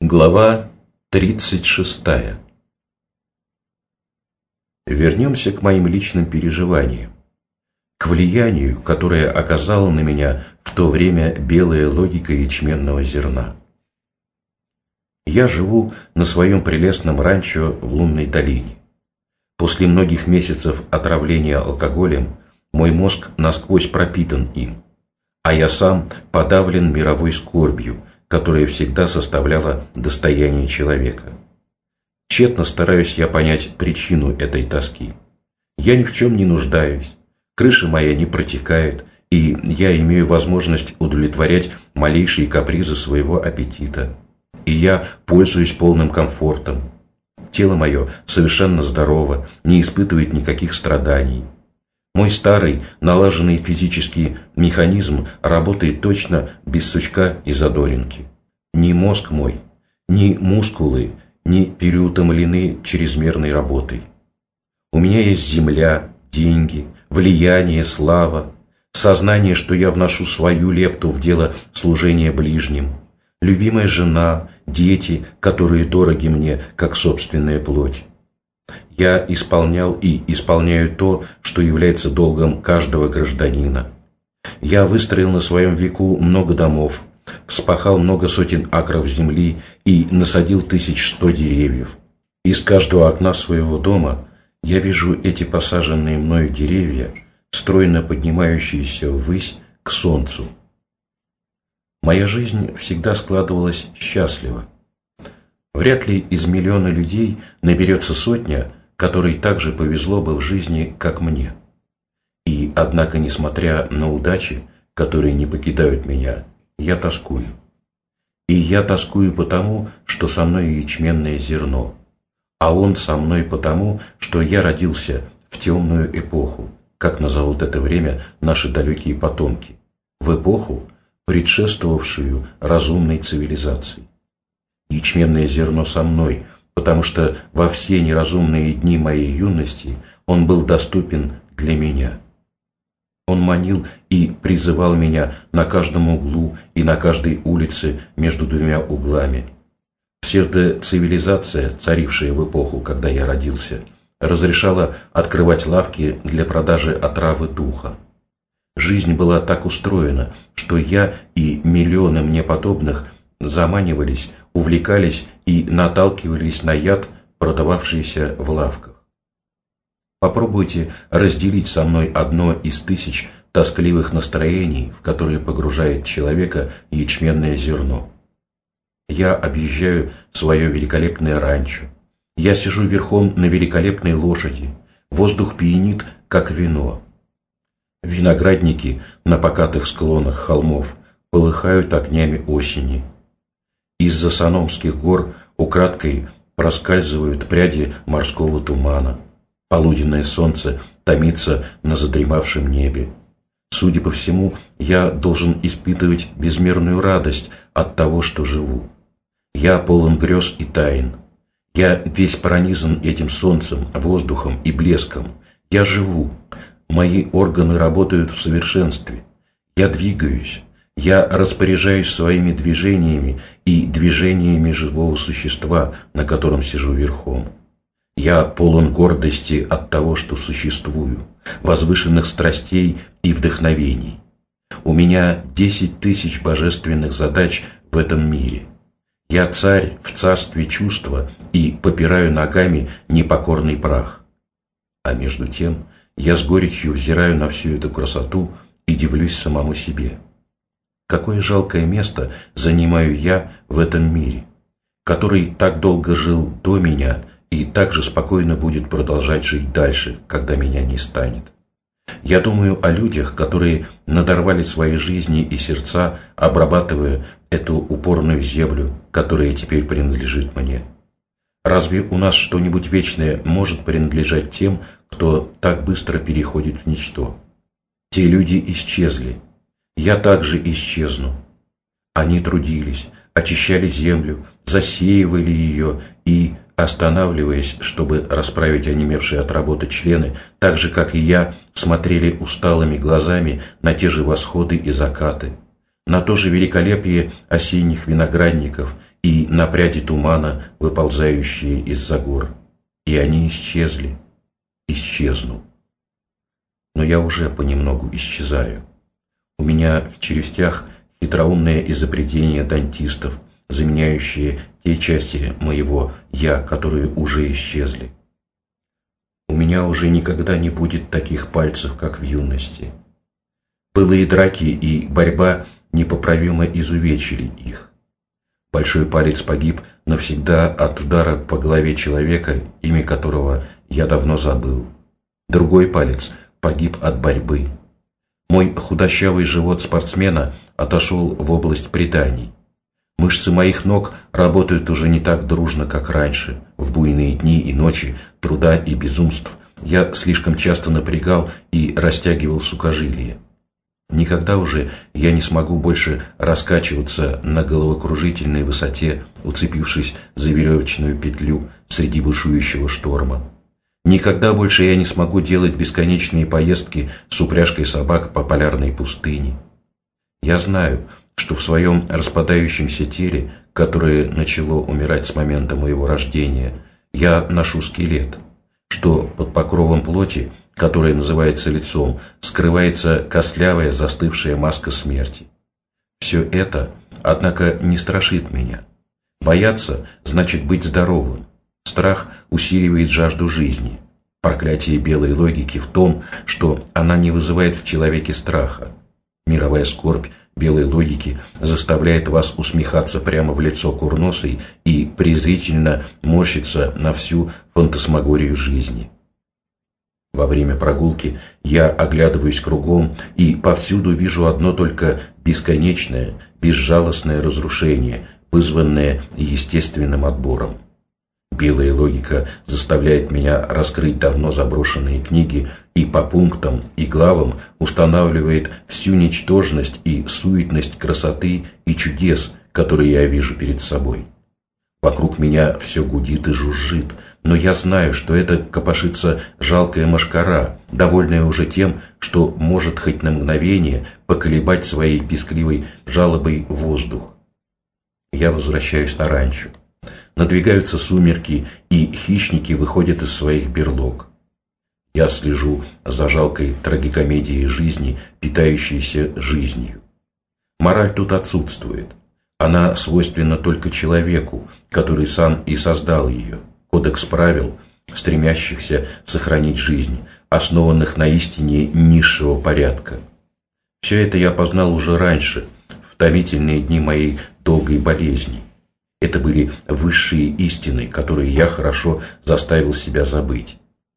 Глава 36. Вернемся к моим личным переживаниям, к влиянию, которое оказала на меня в то время белая логика ячменного зерна. Я живу на своем прелестном ранчо в Лунной долине. После многих месяцев отравления алкоголем мой мозг насквозь пропитан им, а я сам подавлен мировой скорбью, которая всегда составляла достояние человека. Тщетно стараюсь я понять причину этой тоски. Я ни в чем не нуждаюсь, крыша моя не протекает, и я имею возможность удовлетворять малейшие капризы своего аппетита. И я пользуюсь полным комфортом. Тело мое совершенно здорово, не испытывает никаких страданий. Мой старый, налаженный физический механизм работает точно без сучка и задоринки. Ни мозг мой, ни мускулы не переутомлены чрезмерной работой. У меня есть земля, деньги, влияние, слава, сознание, что я вношу свою лепту в дело служения ближним, любимая жена, дети, которые дороги мне, как собственная плоть. Я исполнял и исполняю то, что является долгом каждого гражданина. Я выстроил на своем веку много домов, вспахал много сотен акров земли и насадил 1100 деревьев. Из каждого окна своего дома я вижу эти посаженные мною деревья, стройно поднимающиеся ввысь к солнцу. Моя жизнь всегда складывалась счастливо. Вряд ли из миллиона людей наберется сотня, которой так же повезло бы в жизни, как мне. И, однако, несмотря на удачи, которые не покидают меня, я тоскую. И я тоскую потому, что со мной ячменное зерно, а он со мной потому, что я родился в темную эпоху, как назовут это время наши далекие потомки, в эпоху, предшествовавшую разумной цивилизации. Ячменное зерно со мной, потому что во все неразумные дни моей юности он был доступен для меня. Он манил и призывал меня на каждом углу и на каждой улице между двумя углами. Псевдоцивилизация, царившая в эпоху, когда я родился, разрешала открывать лавки для продажи отравы духа. Жизнь была так устроена, что я и миллионы мне подобных заманивались, увлекались и наталкивались на яд, продававшийся в лавках. Попробуйте разделить со мной одно из тысяч тоскливых настроений, в которые погружает человека ячменное зерно. Я объезжаю свое великолепное ранчо. Я сижу верхом на великолепной лошади. Воздух пьянит, как вино. Виноградники на покатых склонах холмов полыхают огнями осени. Из-за Саномских гор украдкой проскальзывают пряди морского тумана. Полуденное солнце томится на задремавшем небе. Судя по всему, я должен испытывать безмерную радость от того, что живу. Я полон грез и тайн. Я весь пронизан этим солнцем, воздухом и блеском. Я живу. Мои органы работают в совершенстве. Я двигаюсь. Я распоряжаюсь своими движениями и движениями живого существа, на котором сижу верхом. Я полон гордости от того, что существую, возвышенных страстей и вдохновений. У меня 10 тысяч божественных задач в этом мире. Я царь в царстве чувства и попираю ногами непокорный прах. А между тем я с горечью взираю на всю эту красоту и дивлюсь самому себе. Какое жалкое место занимаю я в этом мире, который так долго жил до меня и так же спокойно будет продолжать жить дальше, когда меня не станет. Я думаю о людях, которые надорвали свои жизни и сердца, обрабатывая эту упорную землю, которая теперь принадлежит мне. Разве у нас что-нибудь вечное может принадлежать тем, кто так быстро переходит в ничто? Те люди исчезли. Я также исчезну. Они трудились, очищали землю, засеивали ее и, останавливаясь, чтобы расправить онемевшие от работы члены, так же, как и я, смотрели усталыми глазами на те же восходы и закаты, на то же великолепие осенних виноградников и на пряди тумана, выползающие из-за гор. И они исчезли. Исчезну. Но я уже понемногу исчезаю. У меня в челюстях хитроумное изобретение дантистов, заменяющие те части моего «я», которые уже исчезли. У меня уже никогда не будет таких пальцев, как в юности. Былые драки и борьба непоправимо изувечили их. Большой палец погиб навсегда от удара по голове человека, имя которого я давно забыл. Другой палец погиб от борьбы. Мой худощавый живот спортсмена отошел в область преданий. Мышцы моих ног работают уже не так дружно, как раньше. В буйные дни и ночи труда и безумств я слишком часто напрягал и растягивал сухожилия. Никогда уже я не смогу больше раскачиваться на головокружительной высоте, уцепившись за веревочную петлю среди бушующего шторма. Никогда больше я не смогу делать бесконечные поездки с упряжкой собак по полярной пустыне. Я знаю, что в своем распадающемся теле, которое начало умирать с момента моего рождения, я ношу скелет, что под покровом плоти, которая называется лицом, скрывается костлявая застывшая маска смерти. Все это, однако, не страшит меня. Бояться значит быть здоровым. Страх усиливает жажду жизни. Проклятие белой логики в том, что она не вызывает в человеке страха. Мировая скорбь белой логики заставляет вас усмехаться прямо в лицо курносой и презрительно морщиться на всю фантасмагорию жизни. Во время прогулки я оглядываюсь кругом и повсюду вижу одно только бесконечное, безжалостное разрушение, вызванное естественным отбором. Белая логика заставляет меня раскрыть давно заброшенные книги и по пунктам и главам устанавливает всю ничтожность и суетность красоты и чудес, которые я вижу перед собой. Вокруг меня все гудит и жужжит, но я знаю, что это копошится жалкая мошкара, довольная уже тем, что может хоть на мгновение поколебать своей пескливой жалобой воздух. Я возвращаюсь на ранчо. Надвигаются сумерки, и хищники выходят из своих берлог. Я слежу за жалкой трагикомедией жизни, питающейся жизнью. Мораль тут отсутствует. Она свойственна только человеку, который сам и создал ее. Кодекс правил, стремящихся сохранить жизнь, основанных на истине низшего порядка. Все это я познал уже раньше, в томительные дни моей долгой болезни. Это были высшие истины, которые я хорошо заставил себя забыть.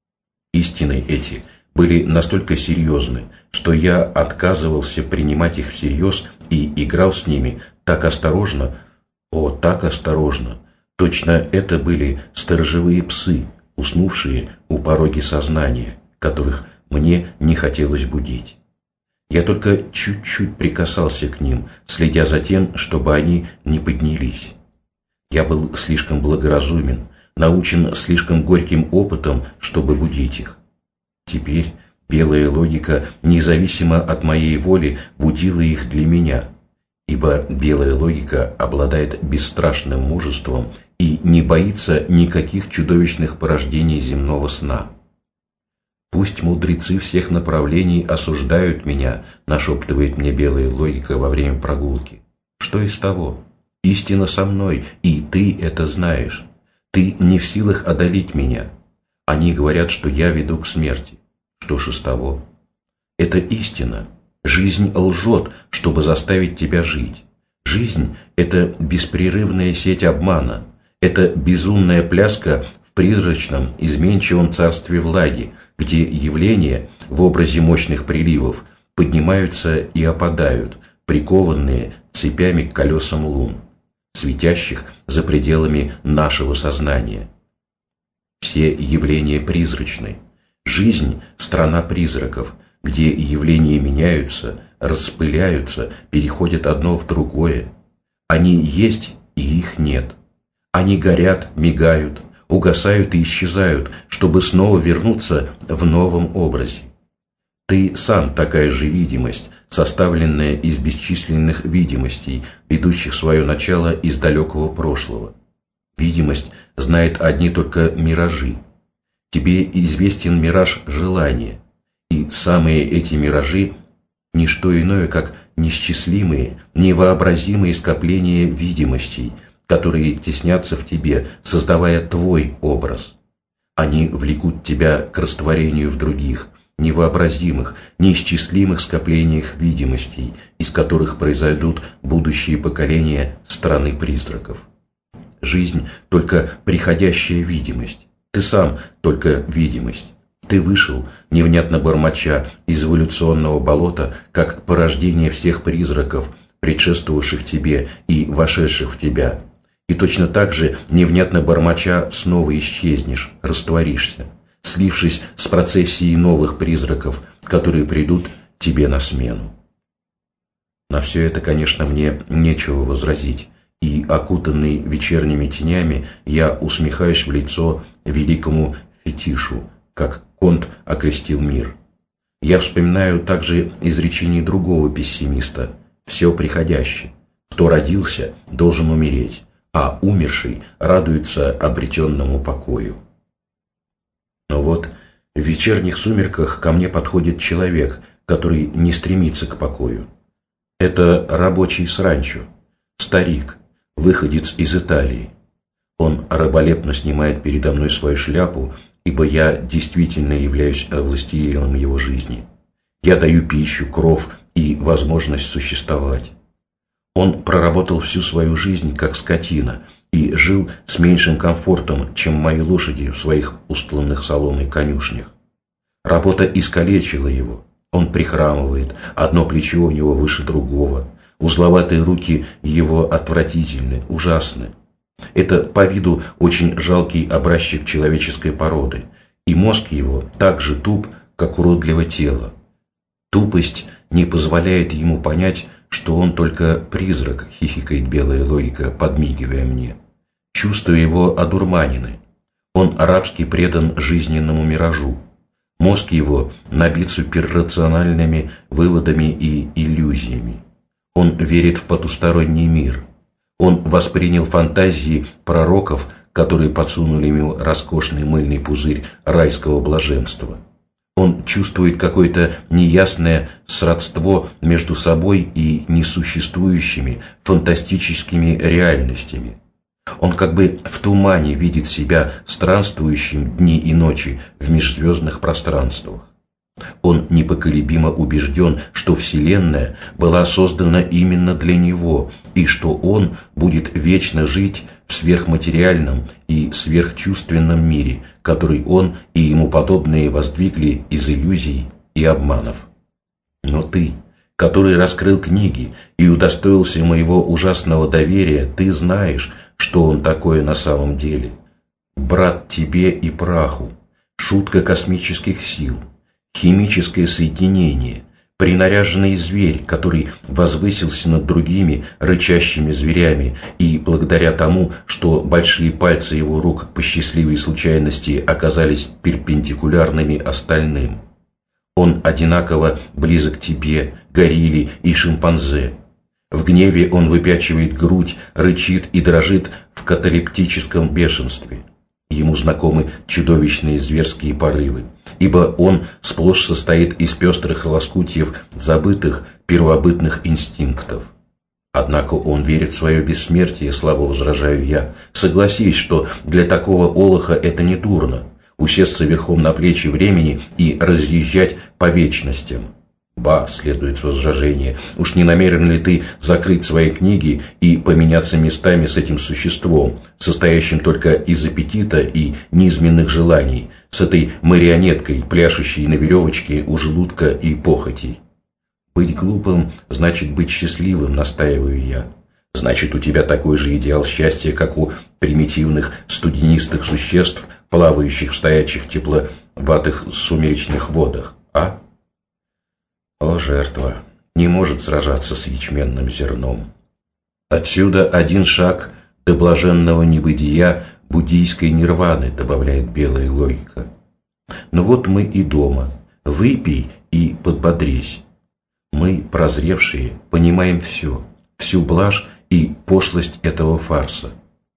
Истины эти были настолько серьезны, что я отказывался принимать их всерьез и играл с ними так осторожно, так осторожно. Точно это были сторожевые псы, уснувшие у пороги сознания, которых мне не хотелось будить. Я только чуть-чуть прикасался к ним, следя за тем, чтобы они не поднялись. Я был слишком благоразумен, научен слишком горьким опытом, чтобы будить их. Теперь белая логика, независимо от моей воли, будила их для меня, ибо белая логика обладает бесстрашным мужеством и не боится никаких чудовищных порождений земного сна. «Пусть мудрецы всех направлений осуждают меня», нашептывает мне белая логика во время прогулки. Что из того? Истина со мной, и ты это знаешь. Ты не в силах одолеть меня. Они говорят, что я веду к смерти. Что ж из того? Это истина. Жизнь лжет, чтобы заставить тебя жить. Жизнь – это беспрерывная сеть обмана. Это безумная пляска в призрачном, изменчивом царстве влаги, где явления в образе мощных приливов поднимаются и опадают, прикованные цепями к колесам лун, светящих за пределами нашего сознания. Все явления призрачны. Жизнь – страна призраков, где явления меняются, распыляются, переходят одно в другое. Они есть, и их нет. Они горят, мигают, угасают и исчезают, чтобы снова вернуться в новом образе. Ты сам такая же видимость, составленная из бесчисленных видимостей, ведущих свое начало из далекого прошлого. Видимость знает одни только миражи. Тебе известен мираж желания, и самые эти миражи – не что иное, как неисчислимые, невообразимые скопления видимостей, которые теснятся в тебе, создавая твой образ. Они влекут тебя к растворению в других, невообразимых, неисчислимых скоплениях видимостей, из которых произойдут будущие поколения страны призраков. Жизнь – только приходящая видимость. Ты сам – только видимость. Ты вышел, невнятно бормоча, из эволюционного болота, как порождение всех призраков, предшествовавших тебе и вошедших в тебя. И точно так же, невнятно бормоча, снова исчезнешь, растворишься, слившись с процессией новых призраков, которые придут тебе на смену. На все это, конечно, мне нечего возразить, и, окутанный вечерними тенями, я усмехаюсь в лицо великому фетишу, как Конт окрестил мир. Я вспоминаю также изречение другого пессимиста: «Все приходящее. Кто родился, должен умереть, а умерший радуется обретенному покою». Но вот в вечерних сумерках ко мне подходит человек, который не стремится к покою. Это рабочий с ранчо, старик, выходец из Италии. Он раболепно снимает передо мной свою шляпу, ибо я действительно являюсь властелином его жизни. Я даю пищу, кров и возможность существовать. Он проработал всю свою жизнь как скотина и жил с меньшим комфортом, чем мои лошади в своих устланных соломой конюшнях. Работа искалечила его. Он прихрамывает, одно плечо у него выше другого. Узловатые руки его отвратительны, ужасны. Это по виду очень жалкий образчик человеческой породы, и мозг его так же туп, как уродливо тело. Тупость не позволяет ему понять, что он только призрак, хихикает белая логика, подмигивая мне. Чувства его одурманены. Он арабски предан жизненному миражу. Мозг его набит суперрациональными выводами и иллюзиями. Он верит в потусторонний мир. Он воспринял фантазии пророков, которые подсунули ему роскошный мыльный пузырь райского блаженства. Он чувствует какое-то неясное сродство между собой и несуществующими фантастическими реальностями. Он как бы в тумане видит себя странствующим дни и ночи в межзвездных пространствах. Он непоколебимо убежден, что Вселенная была создана именно для него, и что он будет вечно жить в сверхматериальном и сверхчувственном мире, который он и ему подобные воздвигли из иллюзий и обманов. Но ты, который раскрыл книги и удостоился моего ужасного доверия, ты знаешь, что он такое на самом деле. Брат тебе и праху, шутка космических сил, химическое соединение, принаряженный зверь, который возвысился над другими рычащими зверями, и благодаря тому, что большие пальцы его рук по счастливой случайности оказались перпендикулярными остальным. Он одинаково близок к тебе, горилле и шимпанзе. В гневе он выпячивает грудь, рычит и дрожит в каталептическом бешенстве. Ему знакомы чудовищные зверские порывы, ибо он сплошь состоит из пестрых лоскутьев забытых первобытных инстинктов. Однако он верит в свое бессмертие, слабо возражаю я. Согласись, что для такого олоха это не дурно – усесться верхом на плечи времени и разъезжать по вечностям. Ба, следует возражение, уж не намерен ли ты закрыть свои книги и поменяться местами с этим существом, состоящим только из аппетита и низменных желаний, с этой марионеткой, пляшущей на веревочке у желудка и похотей? Быть глупым значит быть счастливым, настаиваю я. Значит, у тебя такой же идеал счастья, как у примитивных студенистых существ, плавающих в стоячих тепловатых сумеречных водах, а? О, жертва не может сражаться с ячменным зерном. Отсюда один шаг до блаженного небытия буддийской нирваны, добавляет белая логика. Но вот мы и дома. Выпей и подбодрись. Мы, прозревшие, понимаем все, всю блажь и пошлость этого фарса.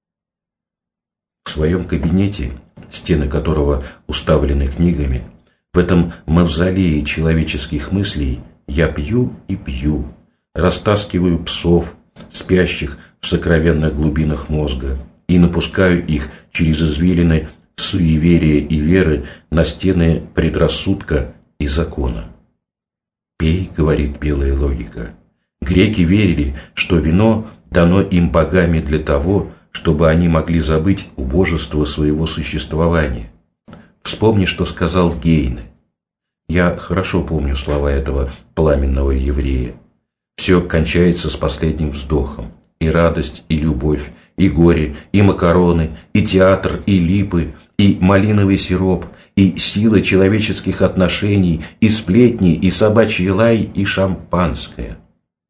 В своем кабинете, стены которого уставлены книгами, в этом мавзолее человеческих мыслей я пью и пью, растаскиваю псов, спящих в сокровенных глубинах мозга, и напускаю их через извилины суеверия и веры на стены предрассудка и закона. «Пей», — говорит белая логика. Греки верили, что вино дано им богами для того, чтобы они могли забыть убожество своего существования. Вспомни, что сказал Гейне. Я хорошо помню слова этого пламенного еврея. Все кончается с последним вздохом. И радость, и любовь, и горе, и макароны, и театр, и липы, и малиновый сироп, и сила человеческих отношений, и сплетни, и собачий лай, и шампанское.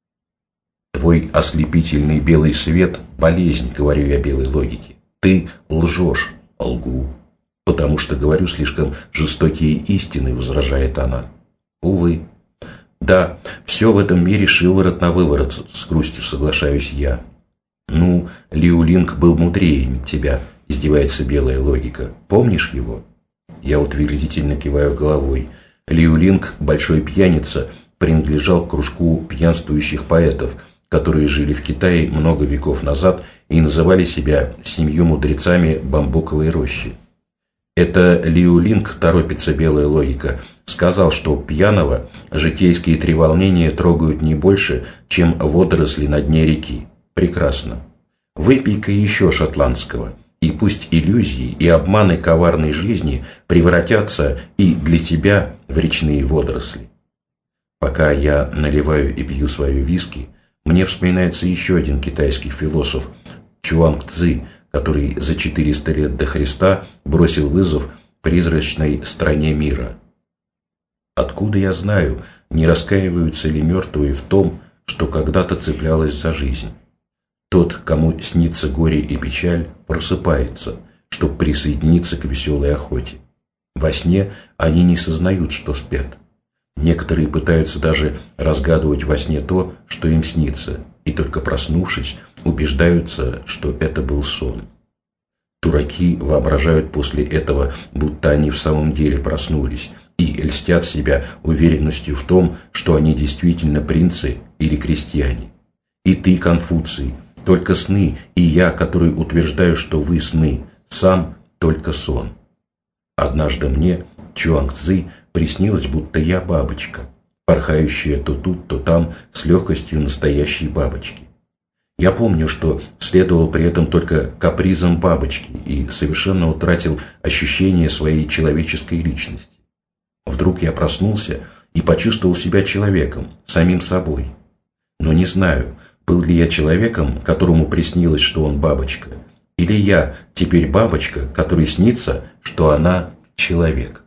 Твой ослепительный белый свет – болезнь, говорю я белой логике. Ты лжешь, лгу, потому что говорю слишком жестокие истины, возражает она. Увы. Да, все в этом мире шиворот на выворот, с грустью соглашаюсь я. Ну, Лиу Линг был мудрее тебя, издевается белая логика. Помнишь его? Я утвердительно киваю головой. Лиу Линг, большой пьяница, принадлежал к кружку пьянствующих поэтов, которые жили в Китае много веков назад и называли себя 7 мудрецами бамбуковой рощи. Это Лиу Линг, торопится белая логика, сказал, что пьяного житейские треволнения трогают не больше, чем водоросли на дне реки. Прекрасно. Выпей-ка еще шотландского, и пусть иллюзии и обманы коварной жизни превратятся и для тебя в речные водоросли. Пока я наливаю и пью свою виски, мне вспоминается еще один китайский философ Чуанг Цзи, который за 400 лет до Христа бросил вызов призрачной стране мира. Откуда я знаю, не раскаиваются ли мертвые в том, что когда-то цеплялось за жизнь? Тот, кому снится горе и печаль, просыпается, чтобы присоединиться к веселой охоте. Во сне они не сознают, что спят. Некоторые пытаются даже разгадывать во сне то, что им снится, и только проснувшись, убеждаются, что это был сон. Дураки воображают после этого, будто они в самом деле проснулись, и льстят себя уверенностью в том, что они действительно принцы или крестьяне. И ты, Конфуций, только сны, и я, который утверждаю, что вы сны, сам только сон. Однажды мне, Чуанг Цзи, приснилось, будто я бабочка, порхающая то тут, то там с легкостью настоящей бабочки. Я помню, что следовал при этом только капризам бабочки и совершенно утратил ощущение своей человеческой личности. Вдруг я проснулся и почувствовал себя человеком, самим собой. Но не знаю, был ли я человеком, которому приснилось, что он бабочка, или я теперь бабочка, которой снится, что она человек.